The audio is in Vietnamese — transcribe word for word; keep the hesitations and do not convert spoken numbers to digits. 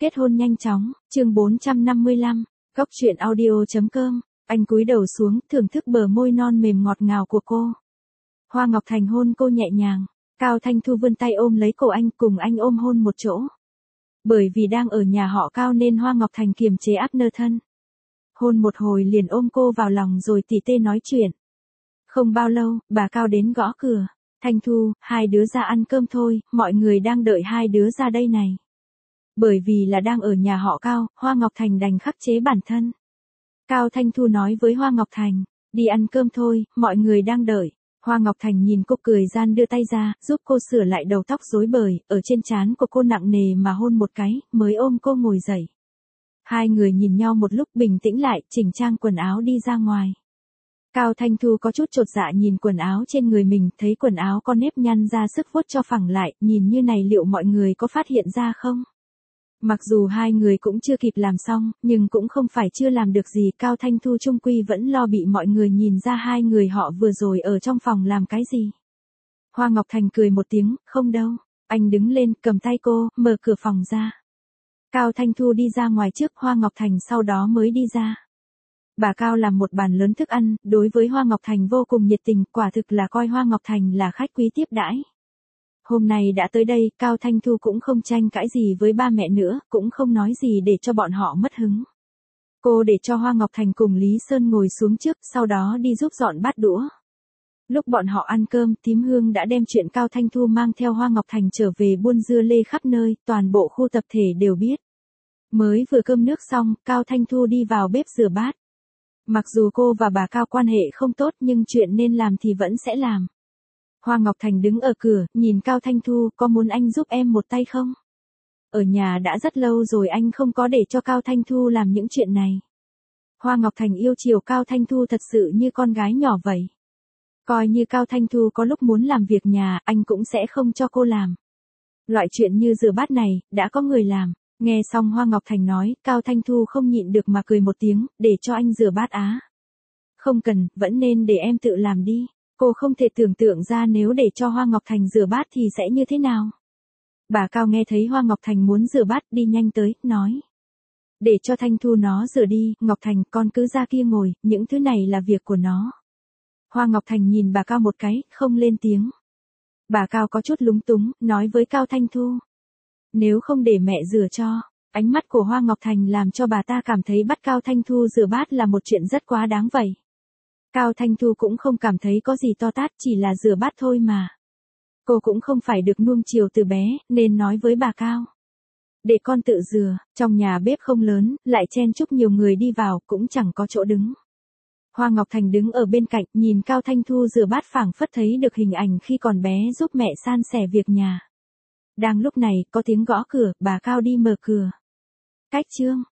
Kết hôn nhanh chóng, chương bốn trăm năm mươi lăm, góc truyện audio.com, anh cúi đầu xuống, thưởng thức bờ môi non mềm ngọt ngào của cô. Hoa Ngọc Thành hôn cô nhẹ nhàng, Cao Thanh Thu vươn tay ôm lấy cổ anh, cùng anh ôm hôn một chỗ. Bởi vì đang ở nhà họ Cao nên Hoa Ngọc Thành kiềm chế áp nơ thân. Hôn một hồi liền ôm cô vào lòng rồi tỉ tê nói chuyện. Không bao lâu, bà Cao đến gõ cửa. Thanh Thu, hai đứa ra ăn cơm thôi, mọi người đang đợi hai đứa ra đây này. Bởi vì là đang ở nhà họ Cao, Hoa Ngọc Thành đành khắc chế bản thân. Cao Thanh Thu nói với Hoa Ngọc Thành, đi ăn cơm thôi, mọi người đang đợi. Hoa Ngọc Thành nhìn cô cười gian đưa tay ra, giúp cô sửa lại đầu tóc rối bời, ở trên trán của cô nặng nề mà hôn một cái, mới ôm cô ngồi dậy. Hai người nhìn nhau một lúc bình tĩnh lại, chỉnh trang quần áo đi ra ngoài. Cao Thanh Thu có chút chột dạ nhìn quần áo trên người mình, thấy quần áo có nếp nhăn ra sức vuốt cho phẳng lại, nhìn như này liệu mọi người có phát hiện ra không? Mặc dù hai người cũng chưa kịp làm xong, nhưng cũng không phải chưa làm được gì, Cao Thanh Thu chung quy vẫn lo bị mọi người nhìn ra hai người họ vừa rồi ở trong phòng làm cái gì. Hoa Ngọc Thành cười một tiếng, không đâu, anh đứng lên, cầm tay cô, mở cửa phòng ra. Cao Thanh Thu đi ra ngoài trước, Hoa Ngọc Thành sau đó mới đi ra. Bà Cao làm một bàn lớn thức ăn, đối với Hoa Ngọc Thành vô cùng nhiệt tình, quả thực là coi Hoa Ngọc Thành là khách quý tiếp đãi. Hôm nay đã tới đây, Cao Thanh Thu cũng không tranh cãi gì với ba mẹ nữa, cũng không nói gì để cho bọn họ mất hứng. Cô để cho Hoa Ngọc Thành cùng Lý Sơn ngồi xuống trước, sau đó đi giúp dọn bát đũa. Lúc bọn họ ăn cơm, Tím Hương đã đem chuyện Cao Thanh Thu mang theo Hoa Ngọc Thành trở về buôn dưa lê khắp nơi, toàn bộ khu tập thể đều biết. Mới vừa cơm nước xong, Cao Thanh Thu đi vào bếp rửa bát. Mặc dù cô và bà Cao quan hệ không tốt nhưng chuyện nên làm thì vẫn sẽ làm. Hoa Ngọc Thành đứng ở cửa, nhìn Cao Thanh Thu, có muốn anh giúp em một tay không? Ở nhà đã rất lâu rồi anh không có để cho Cao Thanh Thu làm những chuyện này. Hoa Ngọc Thành yêu chiều Cao Thanh Thu thật sự như con gái nhỏ vậy. Coi như Cao Thanh Thu có lúc muốn làm việc nhà, anh cũng sẽ không cho cô làm. Loại chuyện như rửa bát này, đã có người làm. Nghe xong Hoa Ngọc Thành nói, Cao Thanh Thu không nhịn được mà cười một tiếng, để cho anh rửa bát á. Không cần, vẫn nên để em tự làm đi. Cô không thể tưởng tượng ra nếu để cho Hoa Ngọc Thành rửa bát thì sẽ như thế nào. Bà Cao nghe thấy Hoa Ngọc Thành muốn rửa bát, đi nhanh tới, nói. Để cho Thanh Thu nó rửa đi, Ngọc Thành, con cứ ra kia ngồi, những thứ này là việc của nó. Hoa Ngọc Thành nhìn bà Cao một cái, không lên tiếng. Bà Cao có chút lúng túng, nói với Cao Thanh Thu. Nếu không để mẹ rửa cho. Ánh mắt của Hoa Ngọc Thành làm cho bà ta cảm thấy bắt Cao Thanh Thu rửa bát là một chuyện rất quá đáng vậy. Cao Thanh Thu cũng không cảm thấy có gì to tát, chỉ là rửa bát thôi mà. Cô cũng không phải được nuông chiều từ bé, nên nói với bà Cao. Để con tự rửa, trong nhà bếp không lớn, lại chen chúc nhiều người đi vào, cũng chẳng có chỗ đứng. Hoa Ngọc Thành đứng ở bên cạnh, nhìn Cao Thanh Thu rửa bát phảng phất thấy được hình ảnh khi còn bé giúp mẹ san sẻ việc nhà. Đang lúc này, có tiếng gõ cửa, bà Cao đi mở cửa. Cách chương.